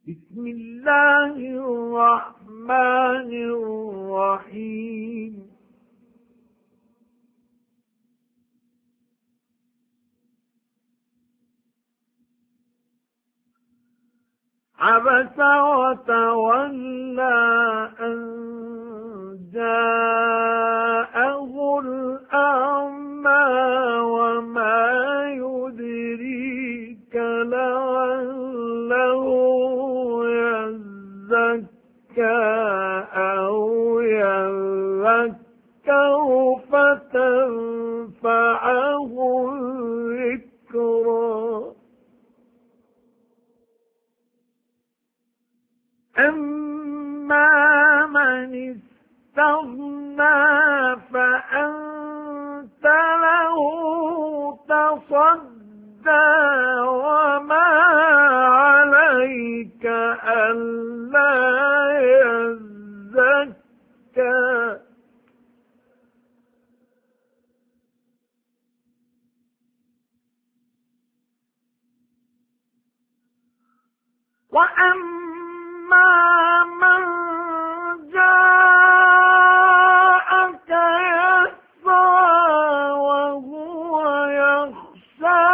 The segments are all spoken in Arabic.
بسم الله الرحمن الرحيم عبس وتولى أن جاءه الأعمى وما يدريك لعله يزكى أو يذكر فتنفعه الذكرى أما من استغنى فأنت له تصدى وما عليك ألا يزكى وأما من جاءك يسعى وهو يخشى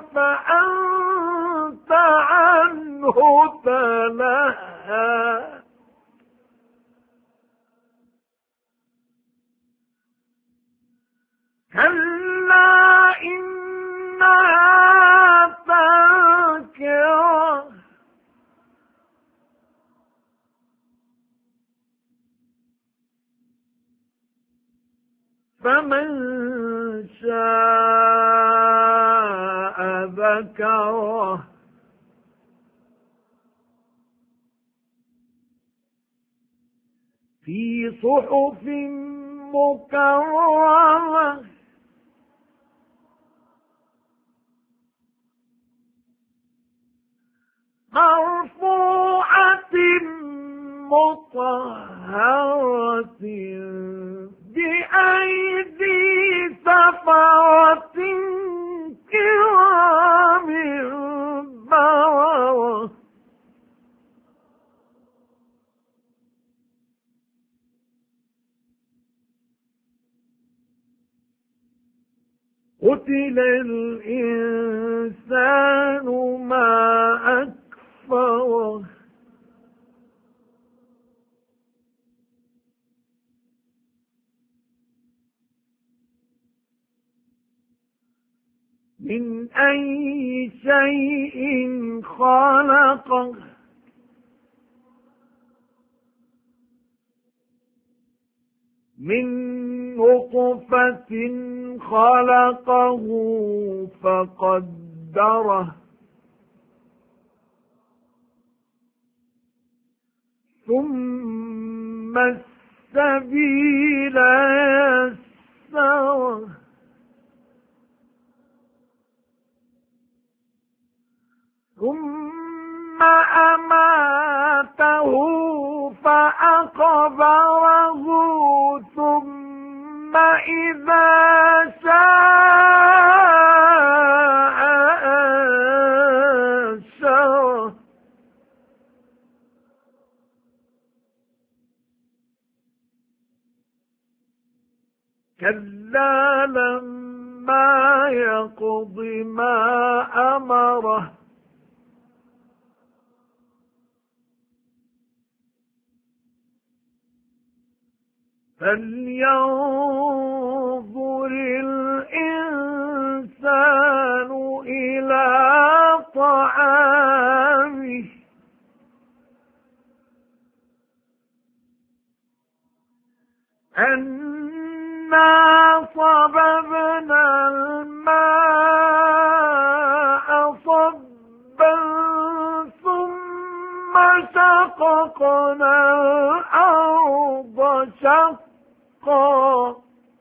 فأنت عنه تلهى كلا إنها تذكرة فمن شاء ذكره في صحف مكرمة مرفوعة مطهرة بأيدي سفرة كرام بررة قتل الإنسان ما أكفره من أي شيء خلقه من نطفة خلقه فقدره ثم السبيل يسره ثم أماته فأقبره ثم إذا شاء أنشره كلا لما يقض ما أمره فلينظر الإنسان إلى طعامه أنا صببنا الماء صبا ثم شققنا الأرض شقا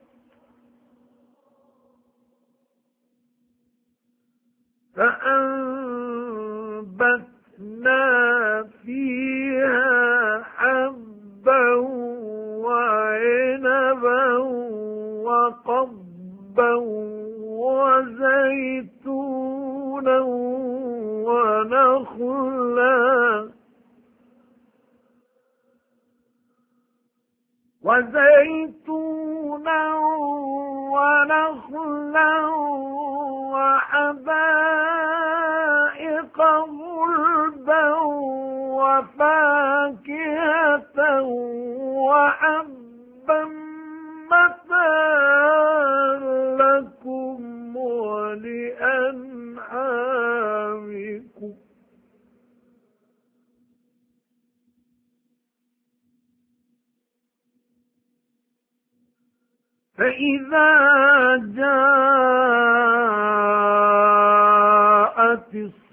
فأنبتنا فيها حبا وعنبا وقضبا وزيتونا ونخلا وزيتونا ونخلا وحدائق غلبا وفاكهة وحبا متاعا لكم ولأنعامكم فإذا جاءت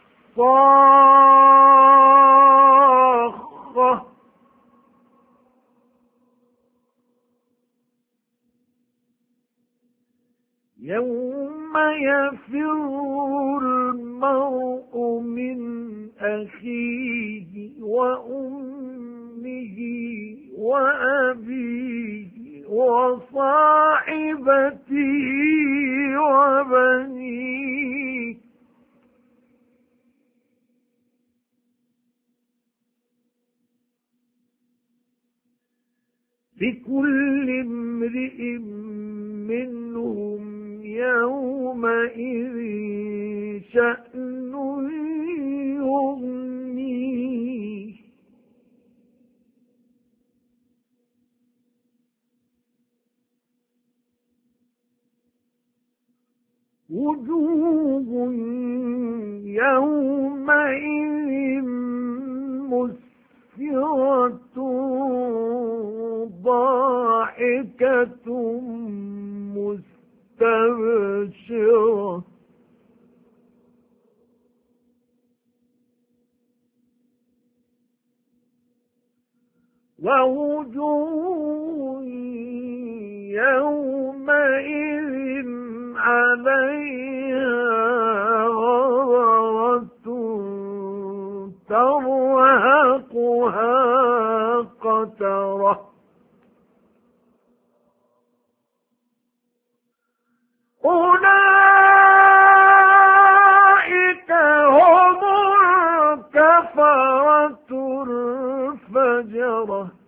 الصاخة يوم يفر المرء من أخيه وأمه وأبيه وصاحبته وبنيه لكل امرئ منهم يومئذ شأن يغنيه وجوه يومئذ مسفرة ضاحكة مستبشرة ووجوه يومئذ عليها غبرة ترهقها قترة أولئك هم الكفرة الفجرة